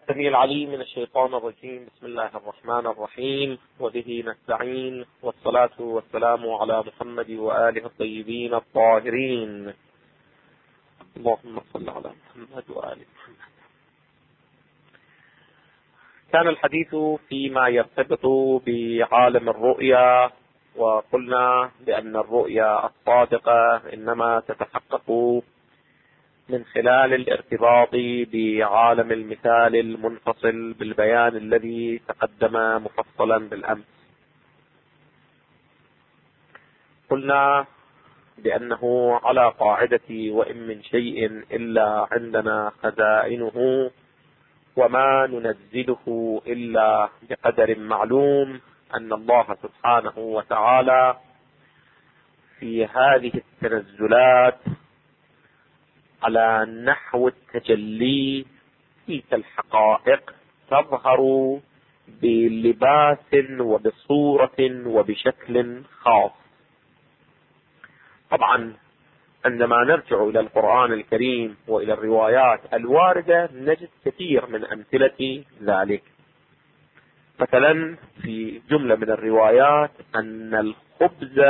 السميع العليم من الشيطان الرجيم. بسم الله الرحمن الرحيم، وبه نستعين، والصلاة والسلام على محمد وآله الطيبين الطاهرين. اللهم صل على محمد وآل محمد. كان الحديث فيما يرتبط بعالم الرؤيا، وقلنا بأن الرؤيا الصادقة إنما تتحقق من خلال الارتباط بعالم المثال المنفصل بالبيان الذي تقدم مفصلا بالأمس. قلنا بأنه على قاعدة وإن من شيء إلا عندنا خزائنه وما ننزله إلا بقدر معلوم، أن الله سبحانه وتعالى في هذه التنزلات على نحو التجلي في الحقائق تظهر بلباس وبصورة وبشكل خاص. طبعا عندما نرجع إلى القرآن الكريم وإلى الروايات الواردة نجد كثير من أمثلة ذلك. مثلا في جملة من الروايات أن الخبز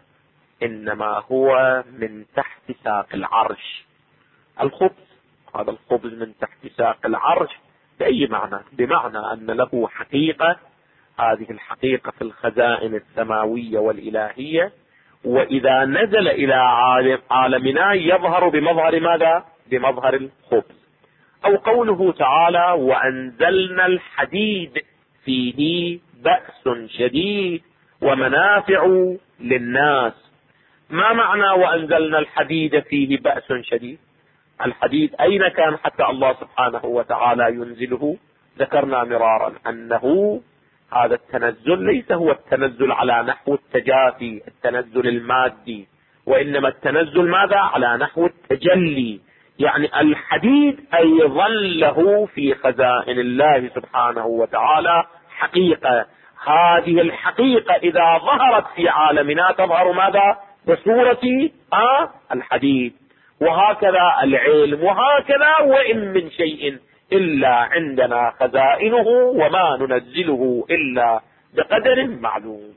إنما هو من تحت ساق العرش. الخبز، هذا الخبز من تحت ساق العرش بأي معنى؟ بمعنى أن له حقيقة، هذه الحقيقة في الخزائن السماوية والإلهية، وإذا نزل إلى عالمنا يظهر بمظهر ماذا؟ بمظهر الخبز. أو قوله تعالى: وأنزلنا الحديد فيه بأس شديد ومنافع للناس. ما معنى وأنزلنا الحديد فيه بأس شديد؟ الحديد أين كان حتى الله سبحانه وتعالى ينزله؟ ذكرنا مرارا أنه هذا التنزل ليس هو التنزل على نحو التجافي، التنزل المادي، وإنما التنزل ماذا؟ على نحو التجلي. يعني الحديد أيضا له في خزائن الله سبحانه وتعالى حقيقة. هذه الحقيقة إذا ظهرت في عالمنا تظهر ماذا؟ بصورة الحديد. وهكذا العلم، وهكذا وإن من شيء إلا عندنا خزائنه وما ننزله إلا بقدر معلوم.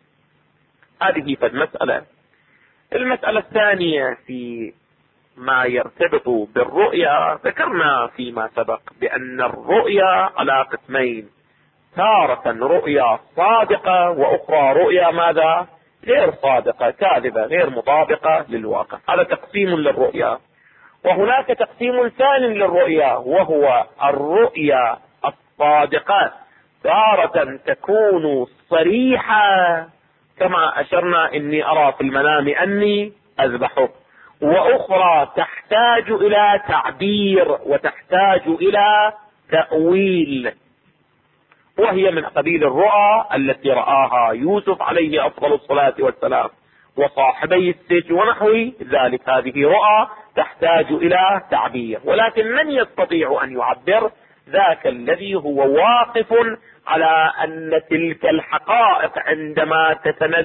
هذه فالمسألة. المسألة الثانية في ما يرتبط بالرؤيا، ذكرنا فيما سبق بأن الرؤيا على قسمين: تارة رؤيا صادقة، وأخرى رؤيا ماذا؟ غير صادقة، كاذبة، غير مطابقة للواقع. هذا تقسيم للرؤيا. وهناك تقسيم ثاني للرؤيا، وهو الرؤيا الصادقة. تارة تكون صريحة كما أشرنا: إني أرى في المنام أني أذبحك. وأخرى تحتاج إلى تعبير وتحتاج إلى تأويل، وهي من قبيل الرؤى التي رآها يوسف عليه أفضل الصلاة والسلام وصاحبي السجن ونحو ذلك. هذه رؤى تحتاج إلى تعبير، ولكن من يستطيع أن يعبر؟ ذاك الذي هو واقف على أن تلك الحقائق عندما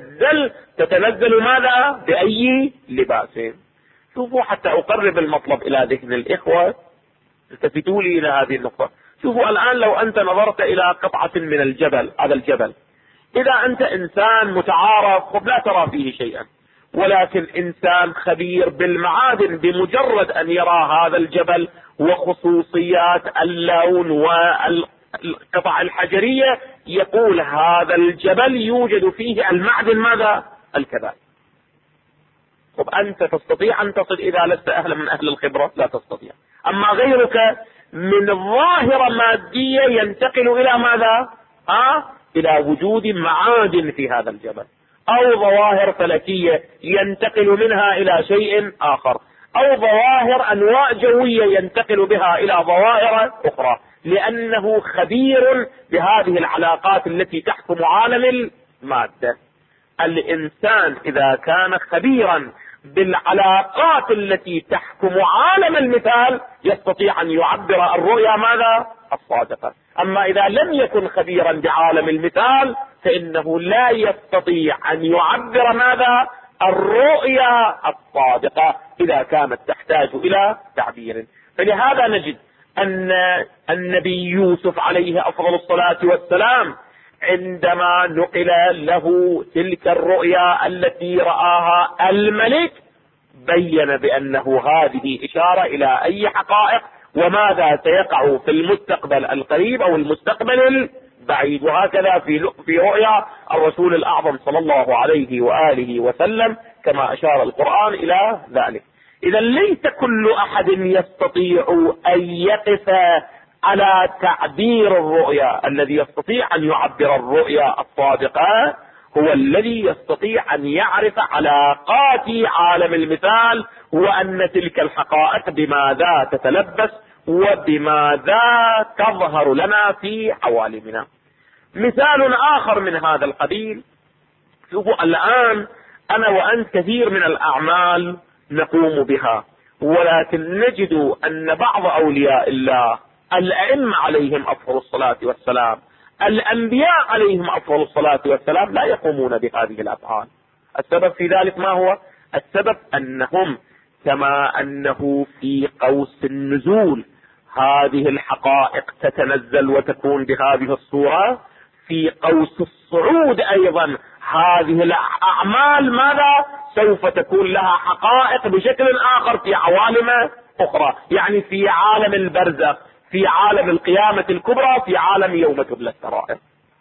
تتنزل ماذا؟ بأي لباس. شوفوا حتى أقرب المطلب إلى ذهن الإخوة، التفتوا لي إلى هذه النقطة. شوفوا الآن لو أنت نظرت إلى قطعة من الجبل، هذا الجبل، إذا أنت إنسان متعارف لا ترى فيه شيئا، ولكن إنسان خبير بالمعادن بمجرد أن يرى هذا الجبل وخصوصيات اللون والقطع الحجرية يقول هذا الجبل يوجد فيه المعدن ماذا؟ الكذا. طب أنت تستطيع أن تصل إذا لست أهلا من أهل الخبرة؟ لا تستطيع. أما غيرك من ظاهرة مادية ينتقل إلى ماذا؟ إلى وجود معادن في هذا الجبل، أو ظواهر فلكية ينتقل منها إلى شيء آخر، أو ظواهر أنواع جوية ينتقل بها إلى ظواهر أخرى، لأنه خبير بهذه العلاقات التي تحكم عالم المادة. الإنسان إذا كان خبيرا بالعلاقات التي تحكم عالم المثال يستطيع أن يعبر الرؤيا ماذا؟ الصادقة. أما إذا لم يكن خبيرا بعالم المثال فإنه لا يستطيع أن يعبر ماذا؟ الرؤيا الصادقة إذا كانت تحتاج إلى تعبير. فلهذا نجد أن النبي يوسف عليه أفضل الصلاة والسلام عندما نقل له تلك الرؤيا التي رآها الملك بين بأنه هذه إشارة إلى أي حقائق وماذا سيقع في المستقبل القريب أو المستقبل البعيد. وهكذا في رؤيا الرسول الأعظم صلى الله عليه وآله وسلم كما أشار القرآن إلى ذلك. إذا ليس كل أحد يستطيع أن يقف على تعبير الرؤيا. الذي يستطيع أن يعبر الرؤيا الصادقة هو الذي يستطيع أن يعرف علاقات عالم المثال، وأن تلك الحقائق بماذا تتلبس وبماذا تظهر لنا في عوالمنا. مثال آخر من هذا القبيل، شوفوا الآن أنا وأنت كثير من الأعمال نقوم بها، ولكن نجد أن بعض أولياء الله الأئمة عليهم أفضل الصلاة والسلام، الأنبياء عليهم أفضل الصلاة والسلام لا يقومون بهذه الأفعال. السبب في ذلك ما هو؟ السبب أنهم كما أنه في قوس النزول هذه الحقائق تتنزل وتكون بهذه الصورة، في قوس الصعود أيضا هذه الأعمال ماذا سوف تكون لها حقائق بشكل آخر في عوالم أخرى، يعني في عالم البرزخ، في عالم القيامة الكبرى، في عالم يوم تبلى السرائر.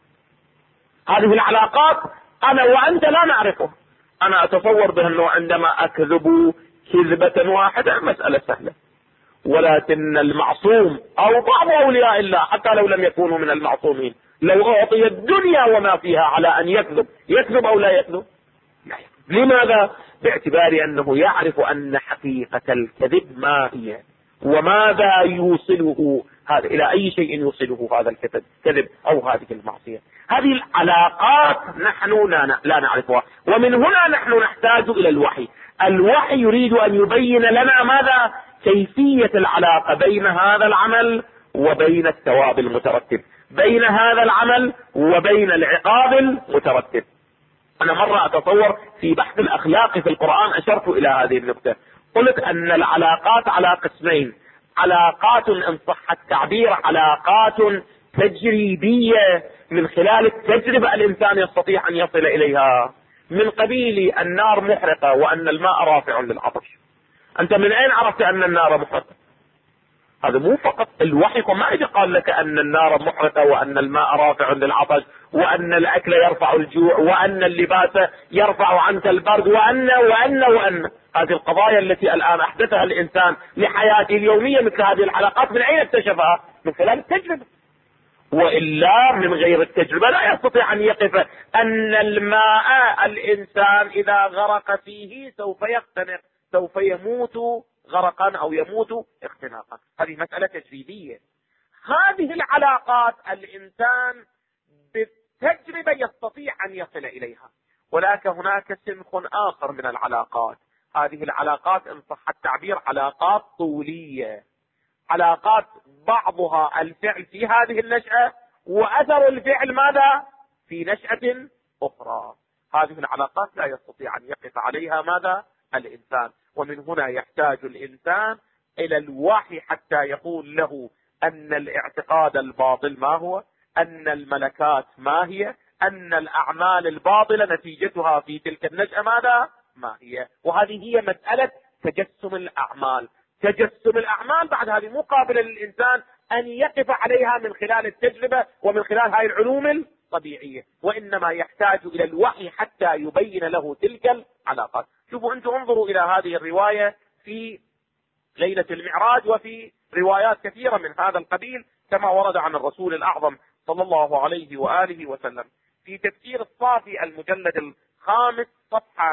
هذه العلاقات أنا وأنت لا نعرفها. أنا أتصور بأنه عندما أكذب كذبة واحدة مسألة سهلة، ولكن المعصوم أو بعض أولياء الله حتى لو لم يكونوا من المعصومين لو أعطي الدنيا وما فيها على أن يكذب أو لا يكذب. لماذا؟ باعتبار أنه يعرف أن حقيقة الكذب ما هي وماذا يوصله هذا إلى أي شيء يوصله هذا الكذب أو هذه المعصية. هذه العلاقات نحن لا نعرفها، ومن هنا نحن نحتاج إلى الوحي. الوحي يريد أن يبين لنا ماذا كيفية العلاقة بين هذا العمل وبين الثواب المترتب، بين هذا العمل وبين العقاب المترتب. أنا مرة أتصور في بحث الأخلاق في القرآن أشرت إلى هذه النقطة، قلت أن العلاقات على قسمين: علاقات إن صح التعبير علاقات تجريبية من خلال التجربة الإنسان يستطيع أن يصل إليها، من قبيل النار محرقة وأن الماء رافع للعطش. أنت من أين عرفت أن النار محرقة؟ هذا مو فقط الوحي، ما إذا قال لك أن النار محرقة وأن الماء رافع للعطش وأن الأكل يرفع الجوع وأن اللباس يرفع عنك البرد وأن هذه القضايا التي الآن أحدثها الإنسان لحياته اليومية. مثل هذه العلاقات من أين اكتشفها؟ من خلال التجربة، وإلا من غير التجربة لا يستطيع أن يقف أن الماء الإنسان إذا غرق فيه سوف يختنق، سوف يموت غرقا أو يموت اختناقا. هذه مسألة تجريبية. هذه العلاقات الإنسان بالتجربة يستطيع أن يصل إليها، ولكن هناك سنخ آخر من العلاقات. هذه العلاقات إن صح التعبير علاقات طولية، علاقات بعضها الفعل في هذه النشأة وأثر الفعل ماذا في نشأة أخرى. هذه العلاقات لا يستطيع أن يقف عليها ماذا الإنسان، ومن هنا يحتاج الإنسان إلى الوحي حتى يقول له أن الاعتقاد الباطل ما هو، أن الملكات ما هي، أن الأعمال الباطلة نتيجتها في تلك النشأة ماذا ما هي. وهذه هي مسألة تجسم الأعمال. تجسم الأعمال بعد هذه مو قابلة للإنسان أن يقف عليها من خلال التجربة ومن خلال هذه العلوم الطبيعية، وإنما يحتاج إلى الوحي حتى يبين له تلك العلاقات. شوفوا أنتم انظروا إلى هذه الرواية في ليلة المعراج وفي روايات كثيرة من هذا القبيل كما ورد عن الرسول الأعظم صلى الله عليه وآله وسلم في تفسير الصافي المجلد الخامس صفحة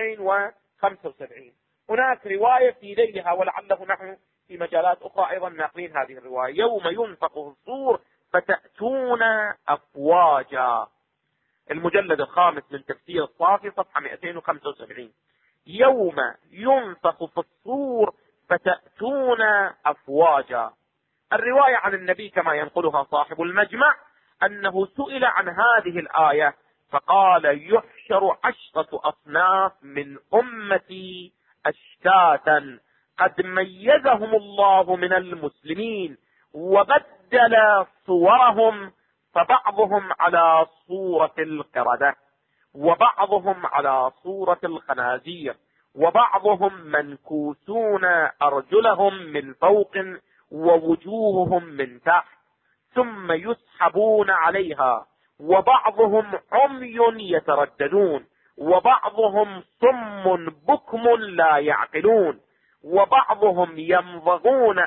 275. هناك رواية في ذيلها، ولعله نحن في مجالات أخرى أيضا ناقلين هذه الرواية: يوم ينفخ في الصور فتأتون أفواجا. المجلد الخامس من تفسير الصافي صفحة 275. يوم ينفخ في الصور فتأتون أفواجا. الرواية عن النبي كما ينقلها صاحب المجمع أنه سئل عن هذه الآية فقال: يحشر 10 أصناف من أمتي أشتاتا قد ميزهم الله من المسلمين وبدل صورهم، فبعضهم على صورة القردة، وبعضهم على صورة الخنازير، وبعضهم منكوسون أرجلهم من فوق ووجوههم من تحت، ثم يسحبون عليها، وبعضهم عمي يترددون، وبعضهم صم بكم لا يعقلون، وبعضهم يمضغون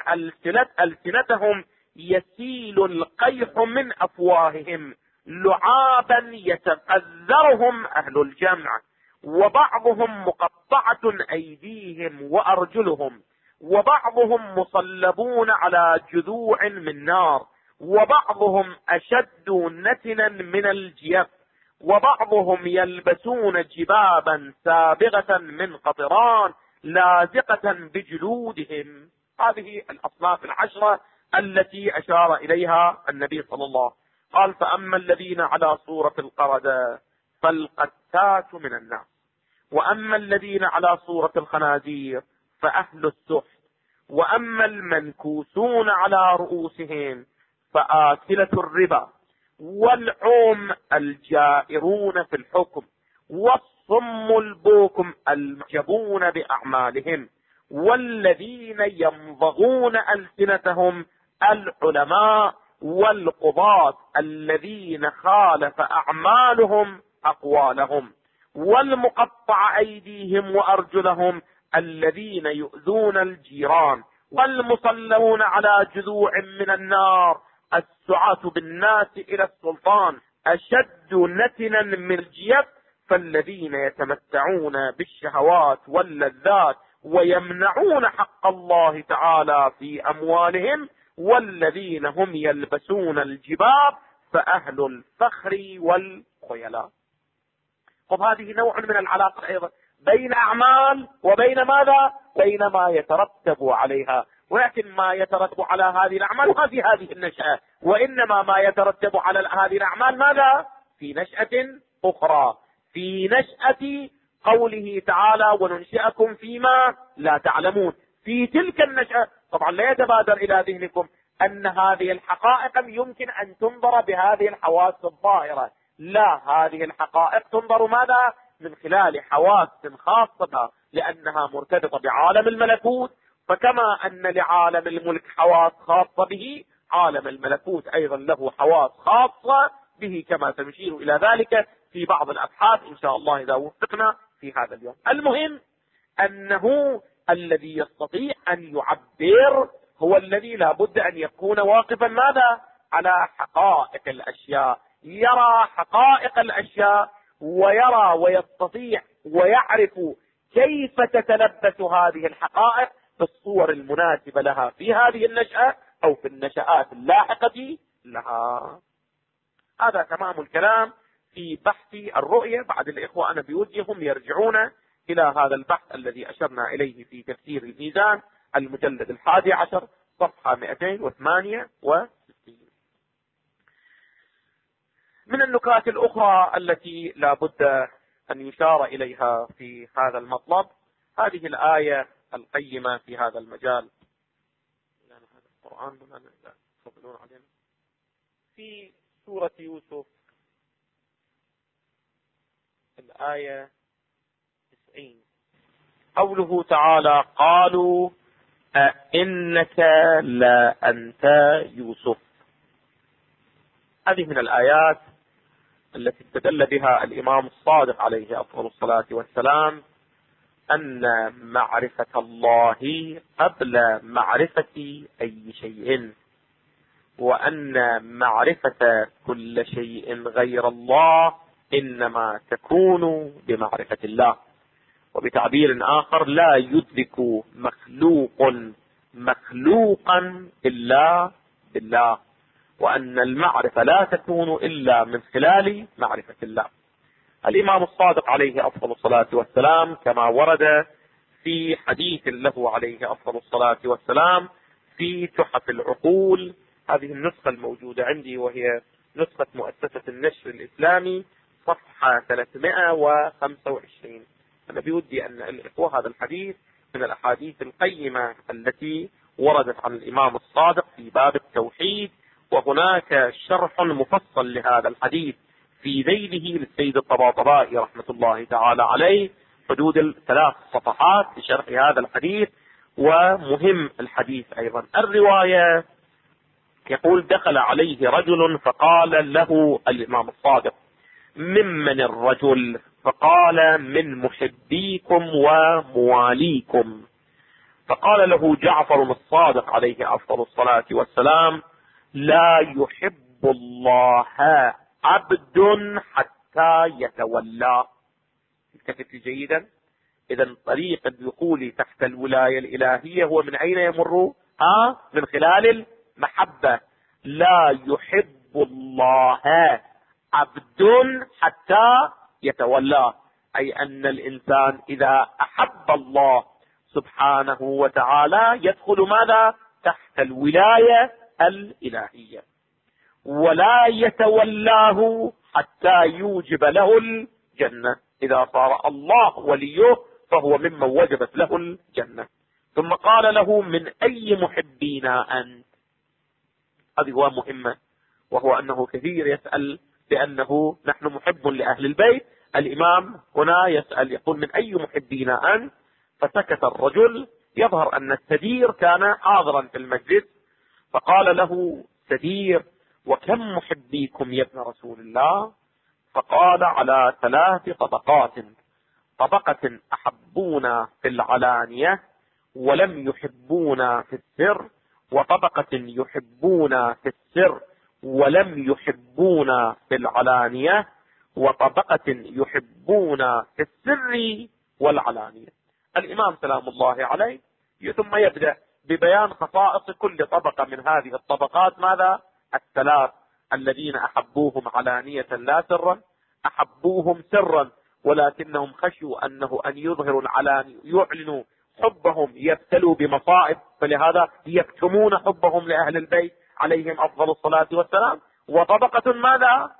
ألسنتهم يسيل القيح من أفواههم لعابا يتقذرهم أهل الجمع، وبعضهم مقطعة أيديهم وأرجلهم، وبعضهم مصلبون على جذوع من نار، وبعضهم أشد نتنا من الجيف، وبعضهم يلبسون جبابا سابغة من قطران لازقة بجلودهم. هذه الأصناف العشرة التي أشار إليها النبي صلى الله عليه وسلم. قال: فأما الذين على صورة القردة فالقتات من الناس، وأما الذين على صورة الخنازير فأهل السحت، وأما المنكوسون على رؤوسهم فآكلة الربا، والعوم الجائرون في الحكم، والصم البوكم المعجبون بأعمالهم، والذين يمضغون ألسنتهم العلماء والقضاة الذين خالف أعمالهم أقوالهم، والمقطع أيديهم وأرجلهم الذين يؤذون الجيران، والمصلون على جذوع من النار، السعاة بالناس إلى السلطان، أشد نتنا من الجيف، فالذين يتمتعون بالشهوات واللذات ويمنعون حق الله تعالى في أموالهم، والذين هم يلبسون الجباب فأهل الفخر والخيلاء. طب هذه نوع من العلاقة أيضا بين أعمال وبين ماذا؟ بين ما يترتب عليها. ولكن ما يترتب على هذه الأعمال ما في هذه النشأة، وإنما ما يترتب على هذه الأعمال ماذا؟ في نشأة أخرى، في نشأة قوله تعالى: وننشئكم فيما لا تعلمون. في تلك النشأة طبعا لا يتبادر إلى ذهنكم أن هذه الحقائق يمكن أن تنظر بهذه الحواس الظاهرة، لا، هذه الحقائق تنظر ماذا؟ من خلال حواس خاصة، لأنها مرتبطة بعالم الملكوت. فكما أن لعالم الملك حواس خاصة به، عالم الملكوت أيضا له حواس خاصة به، كما سنشير إلى ذلك في بعض الأبحاث إن شاء الله إذا وفقنا في هذا اليوم. المهم أنه الذي يستطيع أن يعبر هو الذي لا بد أن يكون واقفا ماذا؟ على حقائق الأشياء، يرى حقائق الأشياء، ويرى ويستطيع ويعرف كيف تتلبس هذه الحقائق بالصور المناسبة لها في هذه النشأة أو في النشآت اللاحقة لها. هذا تمام الكلام في بحث الرؤية. بعد الإخوة أنا بوجههم يرجعون إلى هذا البحث الذي أشرنا إليه في تفسير الميزان، المجلد 11 صفحة 268. من النكات الأخرى التي لا بد أن يشار إليها في هذا المطلب هذه الآية القيمة في هذا المجال. يعني هذا القرآن بما تفضلون علينا في سورة يوسف الآية 90، قوله تعالى: قالوا أئنك لأنت يوسف. هذه من الآيات التي استدل بها الإمام الصادق عليه أفضل الصلاة والسلام أن معرفة الله قبل معرفة أي شيء، وأن معرفة كل شيء غير الله إنما تكون بمعرفة الله. وبتعبير آخر: لا يدرك مخلوقا إلا بالله، وأن المعرفة لا تكون إلا من خلال معرفة الله. الإمام الصادق عليه أفضل الصلاة والسلام كما ورد في حديث له عليه أفضل الصلاة والسلام في تحف العقول، هذه النسخة الموجودة عندي وهي نسخة مؤسسة النشر الإسلامي صفحة 325. أنا بودي أن الإخوة هذا الحديث من الأحاديث القيمة التي وردت عن الإمام الصادق في باب التوحيد، وهناك شرح مفصل لهذا الحديث في ذيله للسيد الطباطبائي رحمة الله تعالى عليه، حدود 3 صفحات لشرح هذا الحديث. ومهم الحديث أيضا الرواية، يقول: دخل عليه رجل فقال له الإمام الصادق: ممن الرجل؟ فقال: من محبيكم ومواليكم. فقال له جعفر الصادق عليه أفضل الصلاة والسلام: لا يحب الله عبد حتى يتولاه. التفت جيدا. إذا طريق الدخول تحت الولاية الإلهية هو من أين يمر؟ من خلال المحبة. لا يحب الله عبد حتى يتولاه، أي أن الإنسان إذا أحب الله سبحانه وتعالى يدخل ماذا؟ تحت الولاية الإلهية، ولا يتولاه حتى يوجب له الجنة. إذا صار الله وليه فهو ممن وجبت له الجنة. ثم قال له: من أي محبينا أنت؟ هذه هو مهمة، وهو أنه كثير يسأل بأنه نحن محب لأهل البيت. الإمام هنا يسأل يقول: من أي محبينا أنت؟ فسكت الرجل. يظهر أن السدير كان حاضرا في المجلس، فقال له سدير: وكم محبيكم يا ابن رسول الله؟ فقال: على 3 طبقات: طبقة أحبونا في العلانية ولم يحبونا في السر، وطبقة يحبونا في السر ولم يحبونا في العلانية، وطبقة يحبونا في السر والعلانية. الإمام سلام الله عليه ثم يبدأ ببيان خصائص كل طبقة من هذه الطبقات. ماذا؟ 3: الذين أحبوهم علانية لا سرا، أحبوهم سرا ولكنهم خشوا أنه أن يظهروا العلاني يعلنوا حبهم يبتلوا بمصائب، فلهذا يكتمون حبهم لأهل البيت عليهم أفضل الصلاة والسلام. وطبقة ماذا؟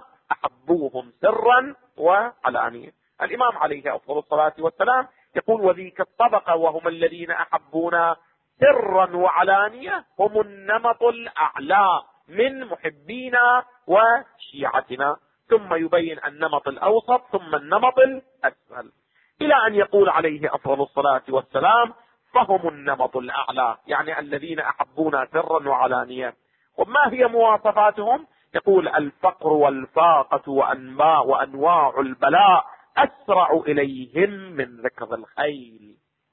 أحبوهم سرا وعلانية. الإمام عليه أفضل الصلاة والسلام يقول: وذيك الطبقة وهم الذين أحبونا سرا وعلانية هم النمط الأعلى من محبينا وشيعتنا. ثم يبين النمط الأوسط ثم النمط الأسفل، إلى أن يقول عليه أفضل الصلاة والسلام: فهم النمط الأعلى، يعني الذين أحبونا سرا وعلانية. وما هي مواصفاتهم؟ يقول: الفقر والفاقة وأنواع البلاء أسرع إليهم من ركض الخيل،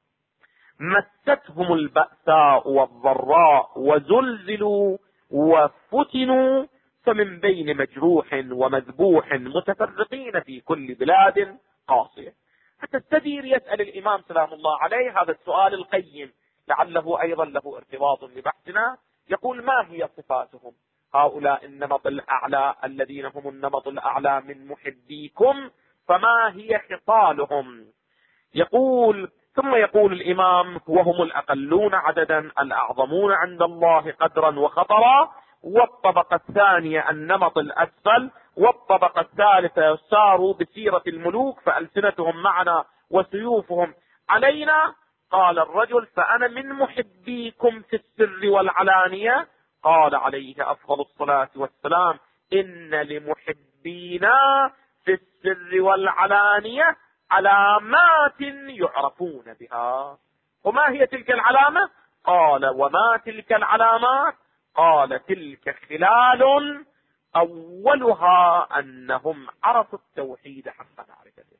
مستهم البأساء والضراء وزلزلوا وفتنوا، فمن بين مجروح ومذبوح متفرقين في كل بلاد قاصية. حتى السدير يسأل الإمام سلام الله عليه هذا السؤال القيم، لعله أيضا له ارتباط ببحثنا. يقول: ما هي صفاتهم هؤلاء النمط الأعلى الذين هم النمط الأعلى من محبيكم؟ فما هي خصالهم؟ ثم يقول الإمام: وهم الأقلون عددا الأعظمون عند الله قدرا وخطرا. والطبقة الثانية النمط الأسفل. والطبقة الثالثة ساروا بسيرة الملوك فألسنتهم معنا وسيوفهم علينا. قال الرجل: فأنا من محبيكم في السر والعلانية. قال عليه أفضل الصلاة والسلام: إن لمحبينا في السر والعلانية علامات يعرفون بها. وما هي تلك العلامة؟ قال: وما تلك العلامات؟ قال: تلك خلال أولها أنهم عرفوا التوحيد حق معرفته.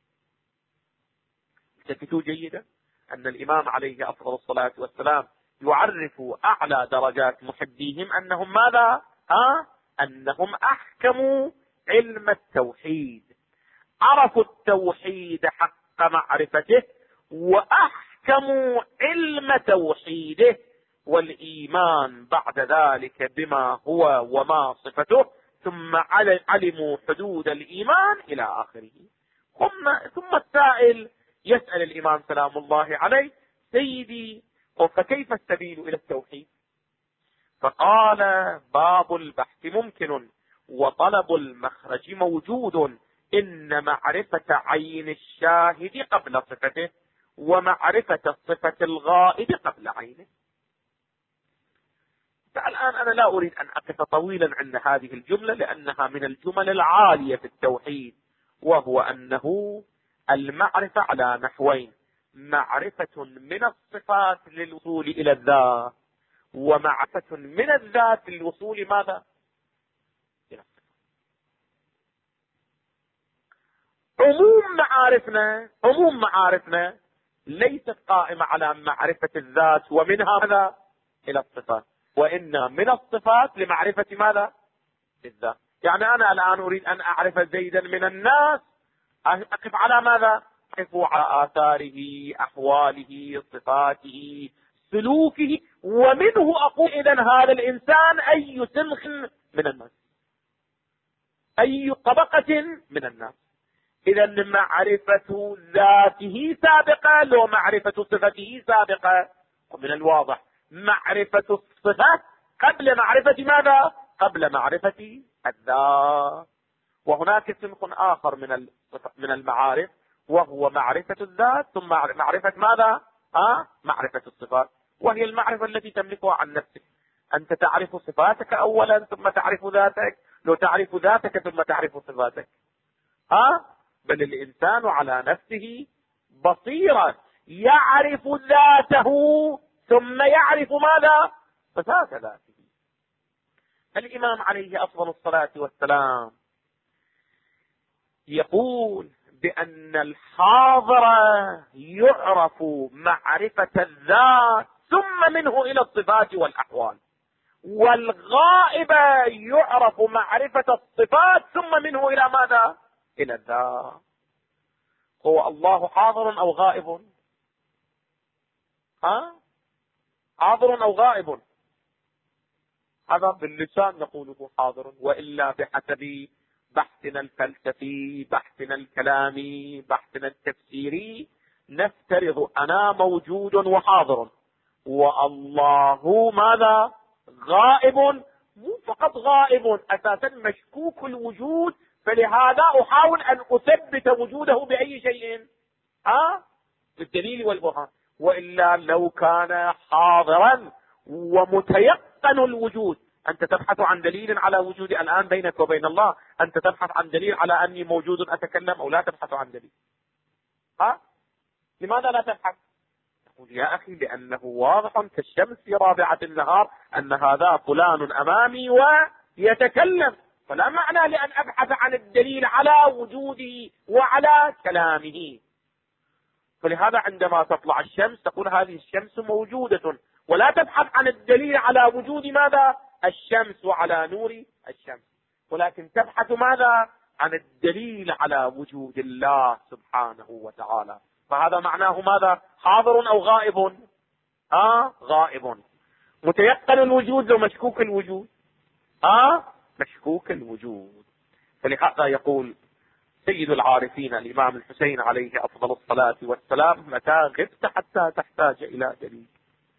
التفتوا جيدا أن الإمام عليه أفضل الصلاة والسلام يعرف أعلى درجات محبيهم أنهم ماذا؟ أنهم أحكموا علم التوحيد، عرفوا التوحيد حق معرفته، وأحكموا علم توحيده والإيمان بعد ذلك بما هو وما صفته، ثم علموا حدود الإيمان إلى آخره. ثم السائل يسأل الإمام سلام الله عليه: سيدي، فكيف السبيل إلى التوحيد؟ فقال: باب البحث ممكن وطلب المخرج موجود، إن معرفة عين الشاهد قبل صفته، ومعرفة صفة الغائب قبل عينه. فالآن أنا لا أريد أن أقف طويلا عند هذه الجملة لأنها من الجمل العالية في التوحيد، وهو أنه المعرفة على نحوين: معرفة من الصفات للوصول إلى الذات، ومعرفة من الذات للوصول ماذا؟ إلى الصفات. عموم معارفنا ليست قائمة على معرفة الذات ومنها ماذا؟ إلى الصفات، وإن من الصفات لمعرفة ماذا؟ الذات. يعني أنا الآن أريد أن أعرف زيدا من الناس، أقف على ماذا؟ أقف على آثاره، أحواله، صفاته، سلوكه، ومنه أقول إذن هذا الإنسان أي سمخ من الناس، أي طبقة من الناس. إذن معرفة ذاته سابقة لو معرفة صفته سابقة. ومن الواضح معرفة الصفة قبل معرفة ماذا؟ قبل معرفة الذات. وهناك سمخ آخر من المعارف، وهو معرفة الذات ثم معرفة ماذا؟ معرفة الصفات، وهي المعرفة التي تملكها عن نفسك. أنت تعرف صفاتك أولا ثم تعرف ذاتك، لو تعرف ذاتك ثم تعرف صفاتك. بل الإنسان على نفسه بصيرة، يعرف ذاته ثم يعرف ماذا؟ صفات ذاته. الإمام عليه أفضل الصلاة والسلام يقول بأن الحاضر يعرف معرفة الذات ثم منه إلى الصفات والأحوال، والغائب يعرف معرفة الصفات ثم منه إلى ماذا؟ إلى الذات. هو الله حاضر أو غائب؟ حاضر أو غائب؟ هذا باللسان نقوله حاضر، وإلا بحسب بحثنا الفلسفي، بحثنا الكلامي، بحثنا التفسيري، نفترض أنا موجود وحاضر، والله ماذا؟ غائب. مو فقط غائب، أساسا مشكوك الوجود، فلهذا أحاول أن أثبت وجوده بأي شيء؟ بالدليل والبرهان. وإلا لو كان حاضرا ومتيقن الوجود، أنت تبحث عن دليل على وجودي الآن بينك وبين الله، أنت تبحث عن دليل على أني موجود أتكلم، أو لا تبحث عن دليل؟ لماذا لا تبحث؟ تقول يا أخي لأنه واضح كالشمس في رابعة النهار أن هذا فلان أمامي ويتكلم، فلا معنى لأن أبحث عن الدليل على وجوده وعلى كلامه. فلهذا عندما تطلع الشمس تقول هذه الشمس موجودة، ولا تبحث عن الدليل على وجود ماذا؟ الشمس وعلى نور الشمس، ولكن تبحث ماذا؟ عن الدليل على وجود الله سبحانه وتعالى. فهذا معناه ماذا؟ حاضر أو غائب؟ غائب. متيقن الوجود أو مشكوك الوجود؟ مشكوك الوجود. فلهذا يقول سيد العارفين الإمام الحسين عليه أفضل الصلاة والسلام: متى غبت حتى تحتاج إلى دليل،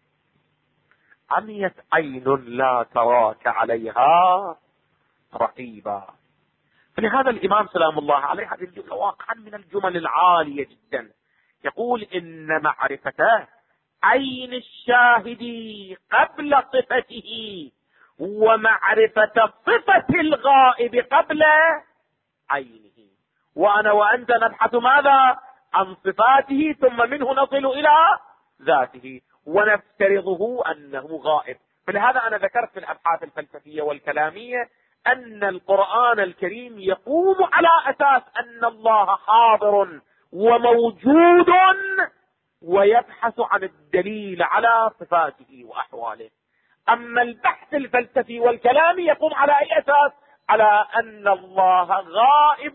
عميت عين لا تراك عليها رقيبا. فلهذا الإمام سلام الله عليه هذه الجملة واقعا من الجمل العالية جدا، يقول إن معرفته عين الشاهد قبل صفته، ومعرفة صفة الغائب قبل عينه. وأنا وأنت نبحث ماذا؟ عن صفاته ثم منه نصل إلى ذاته، ونفترضه أنه غائب. فلهذا أنا ذكرت في الأبحاث الفلسفية والكلامية أن القرآن الكريم يقوم على أساس أن الله حاضر وموجود، ويبحث عن الدليل على صفاته وأحواله. أما البحث الفلسفي والكلامي يقوم على أي أساس؟ على أن الله غائب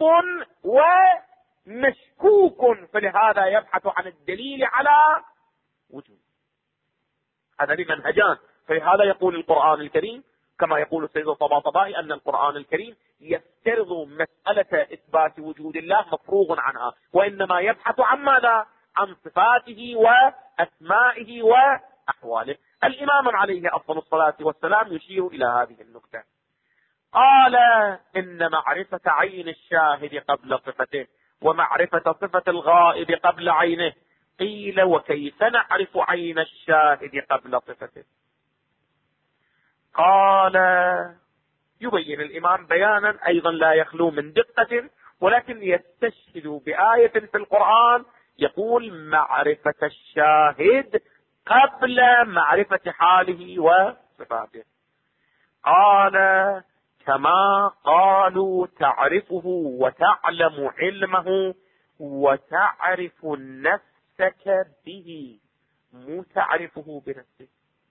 ومشكوك، فلهذا يبحث عن الدليل على وجود. هذا لمنهجان. فلهذا يقول القرآن الكريم كما يقول السيد الطباطبائي أن القرآن الكريم يفترض مسألة إثبات وجود الله مفروغ عنها، وإنما يبحث عن ماذا؟ عن صفاته وأسمائه وأحواله. الإمام عليه أفضل الصلاة والسلام يشير إلى هذه النقطة، قال إن معرفة عين الشاهد قبل صفته، ومعرفة صفة الغائب قبل عينه. قيل وكيف نعرف عين الشاهد قبل صفته؟ قال يبين الإمام بيانا أيضا لا يخلو من دقة، ولكن يستشهد بآية في القرآن يقول معرفة الشاهد قبل معرفة حاله وصفاته. قال كما قالوا تعرفه وتعلم علمه وتعرف نفسك به، مو تعرفه بنفسك،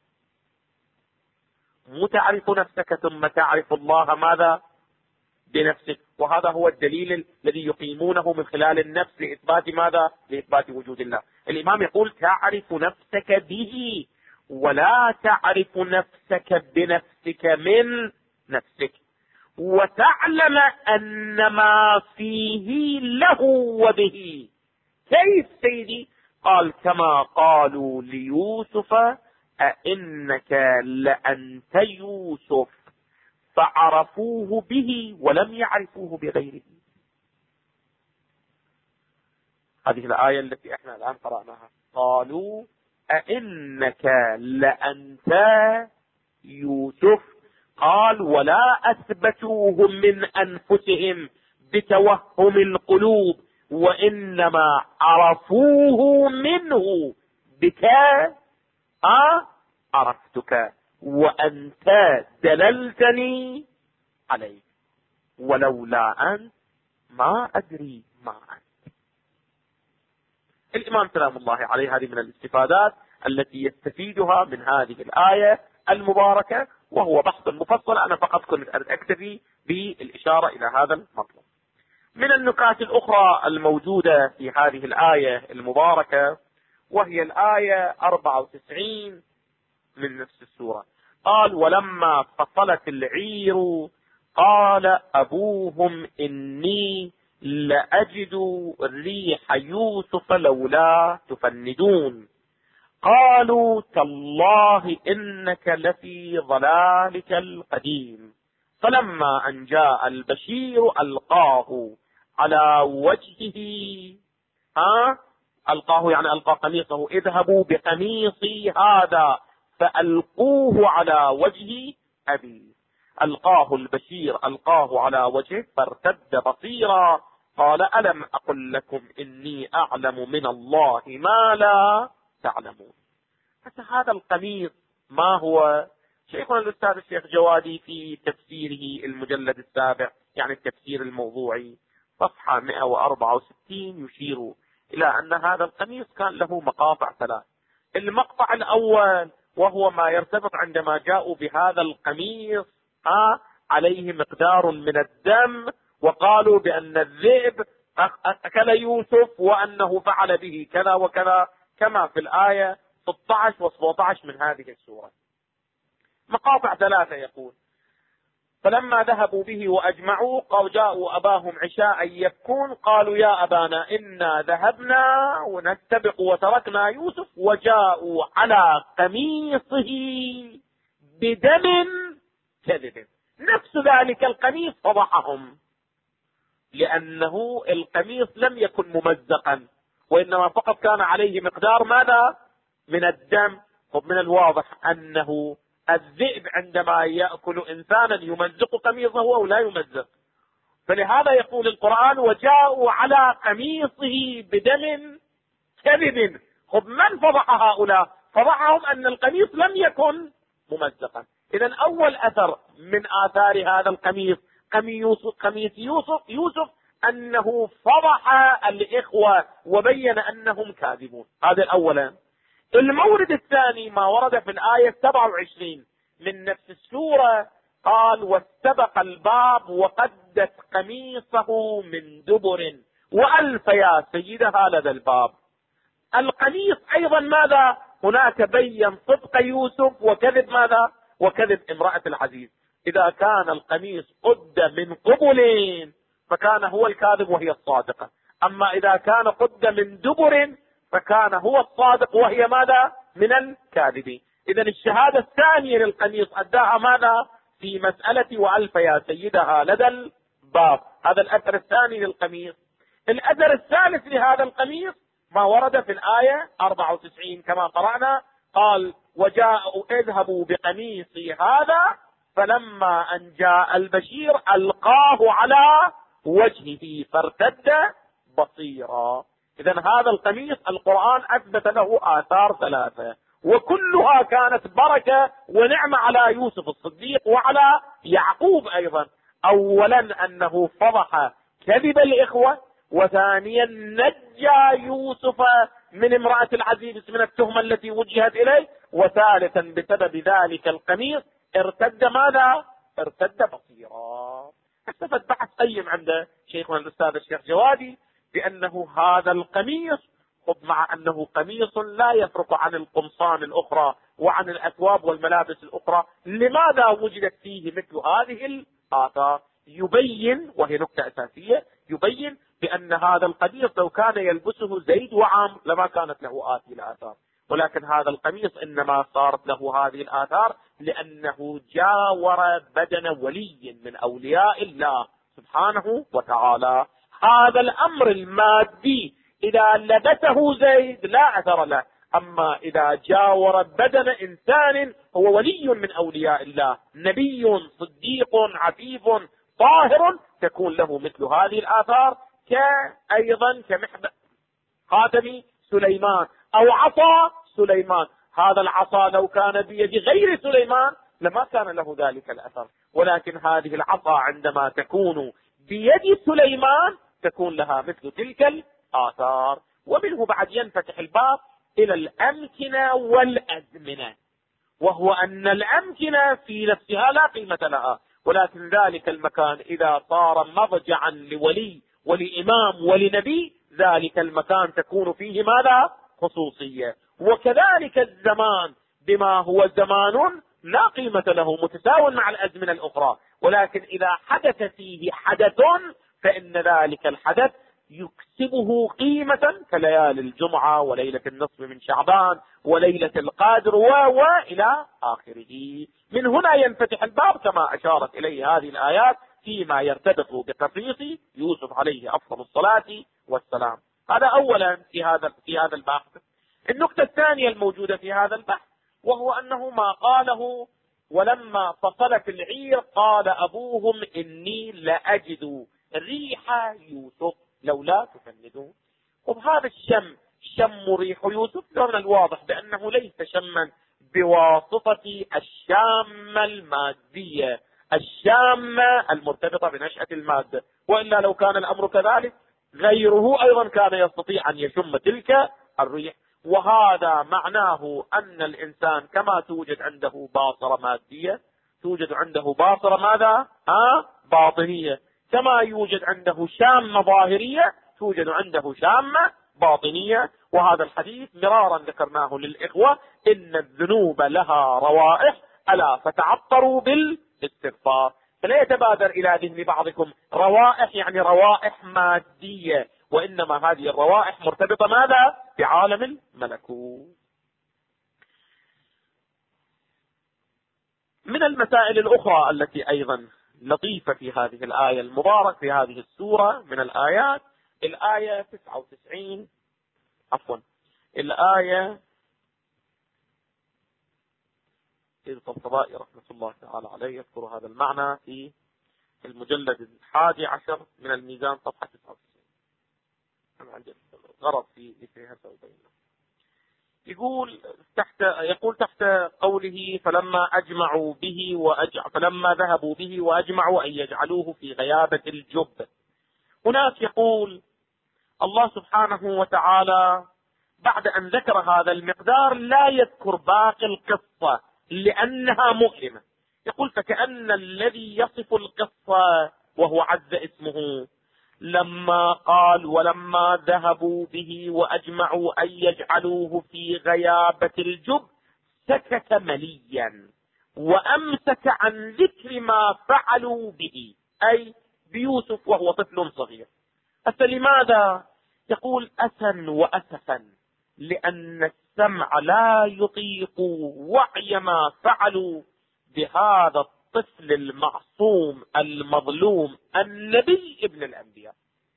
مو تعرف نفسك ثم تعرف الله ماذا بنفسك. وهذا هو الدليل الذي يقيمونه من خلال النفس لإثبات ماذا؟ لإثبات وجود الله. الإمام يقول تعرف نفسك به ولا تعرف نفسك بنفسك من نفسك، وتعلم أن ما فيه له وبه. كيف سيدي؟ قال كما قالوا ليوسف أئنك لأنت يوسف، فعرفوه به ولم يعرفوه بغيره. هذه الآية التي احنا الآن قرأناها، قالوا أئنك لأنت يوسف، قال ولا أثبتوه من أنفسهم بتوهم القلوب، وإنما عرفوه منه بك عرفتك وأنت دللتني عليك، ولولا أنت ما أدري ما أنت. الإمام سلام الله عليه هذه من الاستفادات التي يستفيدها من هذه الآية المباركة، وهو بحث مفصل، أنا فقط كنت أكتفي بالإشارة إلى هذا المطلب. من النكات الأخرى الموجودة في هذه الآية المباركة، وهي الآية 94 من نفس السورة، قال ولما فصلت العير قال أبوهم إني لأجد ريح يوسف لولا تفندون، قالوا تالله إنك لفي ضلالك القديم. فلما أن جاء البشير ألقاه على وجهه، ألقاه يعني ألقى قميصه، اذهبوا بقميصي هذا فألقوه على وجه أبي. ألقاه البشير، ألقاه على وجهه فارتد بصيرا، قال ألم أقل لكم إني أعلم من الله ما لا تعلمون. حتى هذا القميص ما هو؟ شيخنا الأستاذ الشيخ جوادي في تفسيره المجلد السابع، يعني التفسير الموضوعي، صفحة 164، يشير إلى أن هذا القميص كان له مقاطع ثلاث. المقطع الأول وهو ما يرتبط عندما جاءوا بهذا القميص عليه مقدار من الدم، وقالوا بأن الذئب أكل يوسف وأنه فعل به كذا وكذا، كما في الآية 16 و17 من هذه السورة. مقاطع ثلاثة يقول: فلما ذهبوا به وأجمعوا جاءوا أباهم عشاء يبكون، قالوا يا أبانا إنا ذهبنا ونستبق وتركنا يوسف وجاءوا على قميصه بدم كذب. نفس ذلك القميص فضحهم، لأنه القميص لم يكن ممزقا، وإنما فقط كان عليه مقدار ماذا؟ من الدم. ومن الواضح أنه الذئب عندما يأكل إنسانا يمزق قميصه أو لا يمزق. فلهذا يقول القرآن وجاءوا على قميصه بدم كذب. من فضح هؤلاء؟ فضحهم أن القميص لم يكن ممزقا. إذن أول أثر من آثار هذا القميص، قميص يوسف أنه فضح الإخوة وبين أنهم كاذبون. هذا الأولا. المورد الثاني ما ورد في الآية 27 من نفس السورة، قال واستبق الباب وقدت قميصه من دبر وألف يا سيدها لدى الباب. القميص أيضا ماذا؟ هناك بين صدق يوسف وكذب ماذا؟ وكذب امرأة العزيز. إذا كان القميص قد من قبل فكان هو الكاذب وهي الصادقة، أما إذا كان قد من دبر فكان هو الصادق وهي ماذا؟ من الكاذبين. إذن الشهادة الثانية للقميص أداها ماذا؟ في مسألة وألف يا سيدها لدى الباب. هذا الأثر الثاني للقميص. الأثر الثالث لهذا القميص ما ورد في الآية 94 كما قرأنا، قال وجاءوا اذهبوا بقميصي هذا، فلما ان جاء البشير القاه على وجهه فارتد بصيرا. اذا هذا القميص القرآن اثبت له آثار ثلاثة، وكلها كانت بركة ونعمة على يوسف الصديق وعلى يعقوب ايضا. اولا انه فضح كذب الاخوة، وثانيا نجى يوسف من امرأة العزيز من التهمة التي وجهت اليه، وثالثا بسبب ذلك القميص ارتد ماذا؟ ارتد بصيرا. استفد بحث قيم عند شيخنا الاستاذ الشيخ جوادي بانه هذا القميص، خذ مع انه قميص لا يفرق عن القمصان الاخرى وعن الاثواب والملابس الاخرى، لماذا وجدت فيه مثل هذه الاثار؟ يبين، وهي نقطة اساسية، يبين بان هذا القميص لو كان يلبسه زيد وعمرو لما كانت له هذه الاثار، ولكن هذا القميص انما صارت له هذه الاثار لانه جاور بدن ولي من اولياء الله سبحانه وتعالى. هذا الامر المادي اذا لبسه زيد لا اثر له، اما اذا جاور بدن انسان هو ولي من اولياء الله، نبي صديق عفيف طاهر، تكون له مثل هذه الاثار، كايضا خاتم سليمان او عصا سليمان. هذا العصا لو كان بيد غير سليمان لما كان له ذلك الاثر، ولكن هذه العصا عندما تكون بيد سليمان تكون لها مثل تلك الاثار. ومنه بعد ينفتح الباب الى الامكنة والازمنة، وهو ان الامكنة في نفسها لا قيمة لها، ولكن ذلك المكان اذا صار مضجعا لولي ولامام ولنبي، ذلك المكان تكون فيه ماذا؟ خصوصية. وكذلك الزمان بما هو زمان لا قيمة له، متساو مع الازمنة الاخرى، ولكن اذا حدث فيه حدث فان ذلك الحدث يكسبه قيمة كليالي الجمعة وليلة النصف من شعبان وليلة القدر والى اخره. من هنا ينفتح الباب كما اشارت اليه هذه الايات فيما يرتبط بقصيص يوسف عليه افضل الصلاة والسلام. هذا اولا في هذا البحث. النقطة الثانية الموجودة في هذا البحث وهو انه ما قاله ولما فصلت العير قال ابوهم اني لاجد ريح يوسف لولا تفندون. وبهذا الشم، شم ريح يوسف، من الواضح بانه ليس شما بواسطة الشامة المادية، الشامة المرتبطة بنشأة المادة، وإلا لو كان الأمر كذلك غيره أيضا كان يستطيع أن يشم تلك الريح. وهذا معناه أن الإنسان كما توجد عنده باصرة مادية توجد عنده باصرة ماذا؟ باطنية، كما يوجد عنده شامة ظاهرية توجد عنده شامة باطنية. وهذا الحديث مرارا ذكرناه للإخوة، إن الذنوب لها روائح ألا فتعطروا بالاستغفار. فلا يتبادر إلى ذهن بعضكم روائح يعني روائح مادية، وإنما هذه الروائح مرتبطة ماذا؟ بعالم الملكوت. من المسائل الأخرى التي أيضا لطيفة في هذه الآية المباركة في هذه السورة من الآيات، الآية 99 الآية سيد الطبطبائي رحمة الله تعالى عليه يذكر هذا المعنى في المجلد 11 من الميزان صفحة 99. أنا عندي غرض في ذكرها سأبينه. يقول تحت قوله فلما ذهبوا به وأجمعوا أن يجعلوه في غيابة الجب. هناك يقول الله سبحانه وتعالى بعد أن ذكر هذا المقدار لا يذكر باقي القصة لأنها مؤلمة. يقول فكأن الذي يصف القصة وهو عز اسمه لما قال ولما ذهبوا به وأجمعوا أن يجعلوه في غيابة الجب سكت مليا وأمسك عن ذكر ما فعلوا به، أي بيوسف وهو طفل صغير. لماذا؟ يقول أسا وأسفا لأن السمع لا يطيق وعي ما فعلوا بهذا الطفل المعصوم المظلوم النبي ابن الأنبياء،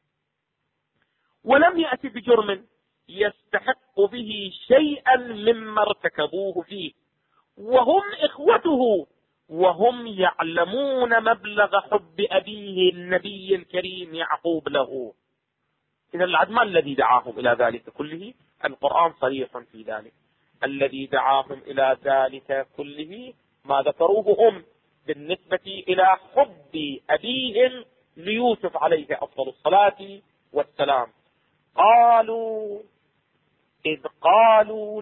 ولم يأتي بجرم يستحق به شيئا مما ارتكبوه فيه، وهم إخوته، وهم يعلمون مبلغ حب أبيه النبي الكريم يعقوب له. إذا ما الذي دعاهم إلى ذلك كله؟ القرآن صريح في ذلك. الذي دعاهم إلى ذلك كله ما ذكروه هم بالنسبة إلى حب أبيهم ليوسف عليه أفضل الصلاة والسلام. قالوا إذ قالوا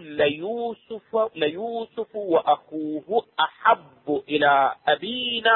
ليوسف وأخوه أحب إلى أبينا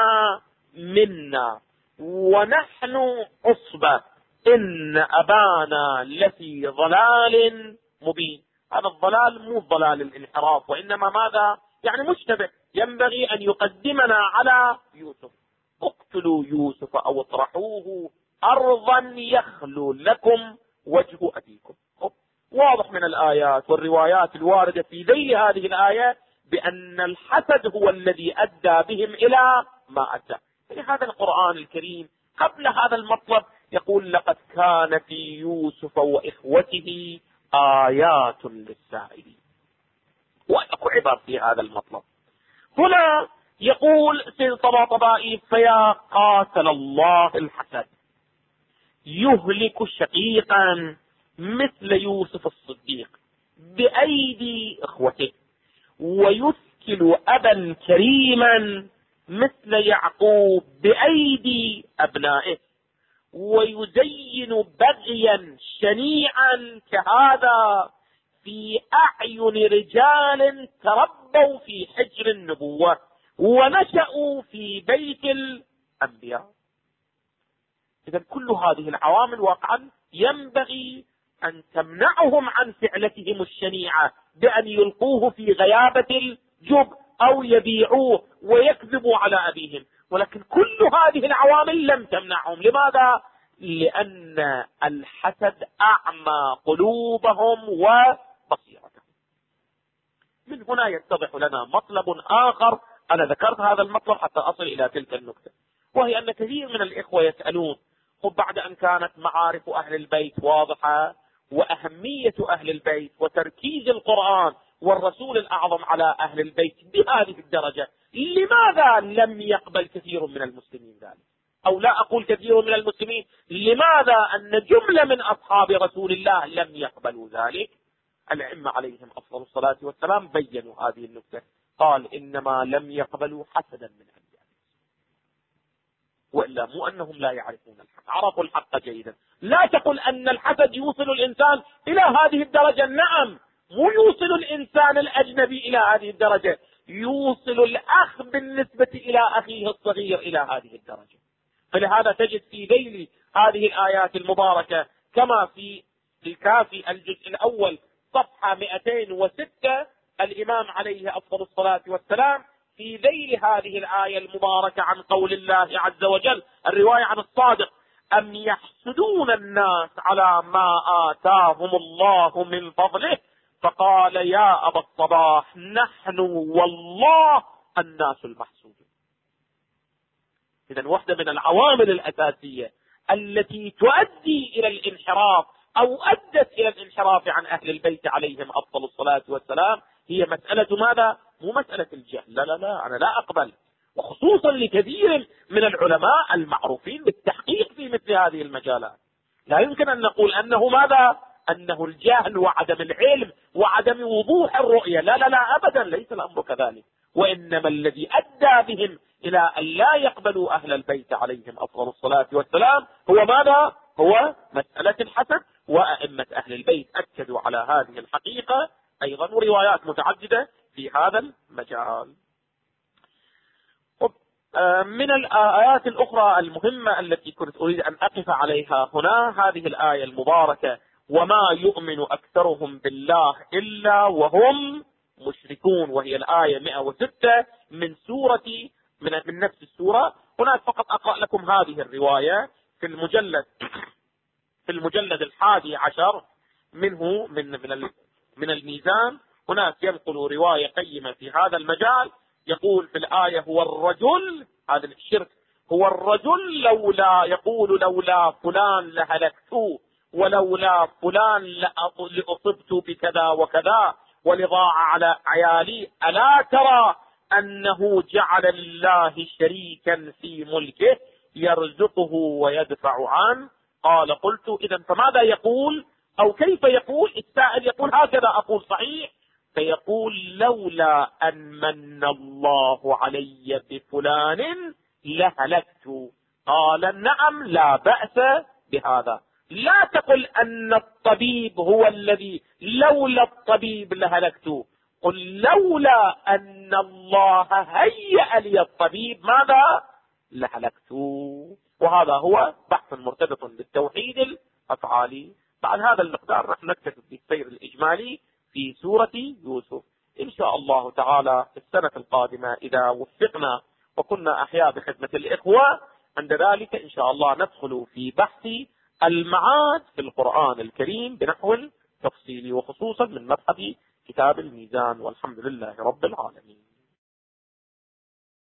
منا ونحن عصبة إن أبانا لفي ضلال مبين. هذا الضلال مو ضلال الانحراف، وإنما ماذا؟ يعني مشتبه، ينبغي أن يقدمنا على يوسف. اقتلوا يوسف أو اطرحوه أرضا يخلو لكم وجه أبيكم. واضح من الآيات والروايات الواردة في ذيل هذه الآية بأن الحسد هو الذي أدى بهم إلى ما أدى. لهذا القرآن الكريم قبل هذا المطلب يقول لقد كان في يوسف وإخوته آيات للسائلين، وأكو عبر في هذا المطلب. هنا يقول سيد طباطبائي فيا قاتل الله الحسد يهلك شقيقا مثل يوسف الصديق بأيدي إخوته، ويسكل أبا كريما مثل يعقوب بأيدي أبنائه، ويزين بغيا شنيعا كهذا في أعين رجال تربوا في حجر النبوة ونشأوا في بيت الأنبياء. إذا كل هذه العوامل واقعا ينبغي أن تمنعهم عن فعلتهم الشنيعة بأن يلقوه في غيابة الجب أو يبيعوه ويكذبوا على أبيهم، ولكن كل هذه العوامل لم تمنعهم. لماذا؟ لأن الحسد أعمى قلوبهم وبصيرتهم. من هنا يتضح لنا مطلب آخر، أنا ذكرت هذا المطلب حتى أصل إلى تلك النقطة، وهي أن كثير من الإخوة يسألون بعد أن كانت معارف أهل البيت واضحة وأهمية أهل البيت وتركيز القرآن والرسول الأعظم على أهل البيت بهذه الدرجة، لماذا لم يقبل كثير من المسلمين ذلك؟ أو لا أقول كثير من المسلمين، لماذا أن جملة من أصحاب رسول الله لم يقبلوا ذلك؟ الأئمة عليهم أفضل الصلاة والسلام بيّنوا هذه النقطة. قال إنما لم يقبلوا حسدا من أنبياء، وإلا مو أنهم لا يعرفون الحق، عرفوا الحق جيدا. لا تقل أن الحسد يوصل الإنسان إلى هذه الدرجة، نعم، مو يوصل الإنسان الأجنبي إلى هذه الدرجة، يوصل الأخ بالنسبة إلى أخيه الصغير إلى هذه الدرجة. فلهذا تجد في ذيل هذه الآيات المباركة كما في الكافي الجزء الأول صفحة 206 الإمام عليه أفضل الصلاة والسلام في ذيل هذه الآية المباركة عن قول الله عز وجل، الرواية عن الصادق: أم يحسدون الناس على ما آتاهم الله من فضله فقال يا أبا الصباح نحن والله الناس المحسودون. إذن واحدة من العوامل الأساسية التي تؤدي إلى الانحراف أو أدت إلى الانحراف عن أهل البيت عليهم أفضل الصلاة والسلام هي مسألة ماذا؟ مو مسألة الجهل، لا لا لا، أنا لا أقبل، وخصوصا لكثير من العلماء المعروفين بالتحقيق في مثل هذه المجالات. لا يمكن أن نقول أنه ماذا؟ أنه الجهل وعدم العلم وعدم وضوح الرؤية، لا لا لا أبدا، ليس الأمر كذلك، وإنما الذي أدى بهم إلى أن لا يقبلوا أهل البيت عليهم أفضل الصلاة والسلام هو ماذا؟ هو مسألة الحسد، وأئمة أهل البيت أكدوا على هذه الحقيقة أيضا، وروايات متعددة في هذا المجال. من الآيات الأخرى المهمة التي كنت أريد أن أقف عليها هنا هذه الآية المباركة: وما يؤمن أكثرهم بالله إلا وهم مشركون، وهي الآية 106 من سورة من نفس السورة. هناك فقط أقرأ لكم هذه الرواية في المجلد 11 منه من الميزان. هناك ينقل رواية قيمة في هذا المجال، يقول في الآية: هو الرجل، هذا الشرك، هو الرجل لولا يقول لولا فلان لهلكت ولولا فلان لأصبت بكذا وكذا ولضاع على عيالي، ألا ترى أنه جعل لله شريكا في ملكه يرزقه ويدفع عنه؟ قال قلت إذا فماذا يقول أو كيف يقول؟ السائل يقول هكذا أقول صحيح، فيقول لولا أن من الله علي بفلان لهلكت. قال نعم لا بأس بهذا، لا تقل أن الطبيب هو الذي لولا الطبيب لهلكت، قل لولا أن الله هيأ لي الطبيب ماذا؟ لهلكت. وهذا هو بحث مرتبط بالتوحيد الأفعالي. بعد هذا المقدار نحن نكتفي بالسير الإجمالي في سورة يوسف. إن شاء الله تعالى في السنة القادمة إذا وفقنا وكنا أحياء بخدمة الإخوة، عند ذلك إن شاء الله ندخل في بحث المعاد في القرآن الكريم بنحو تفصيلي، وخصوصا من مبحث كتاب الميزان. والحمد لله رب العالمين.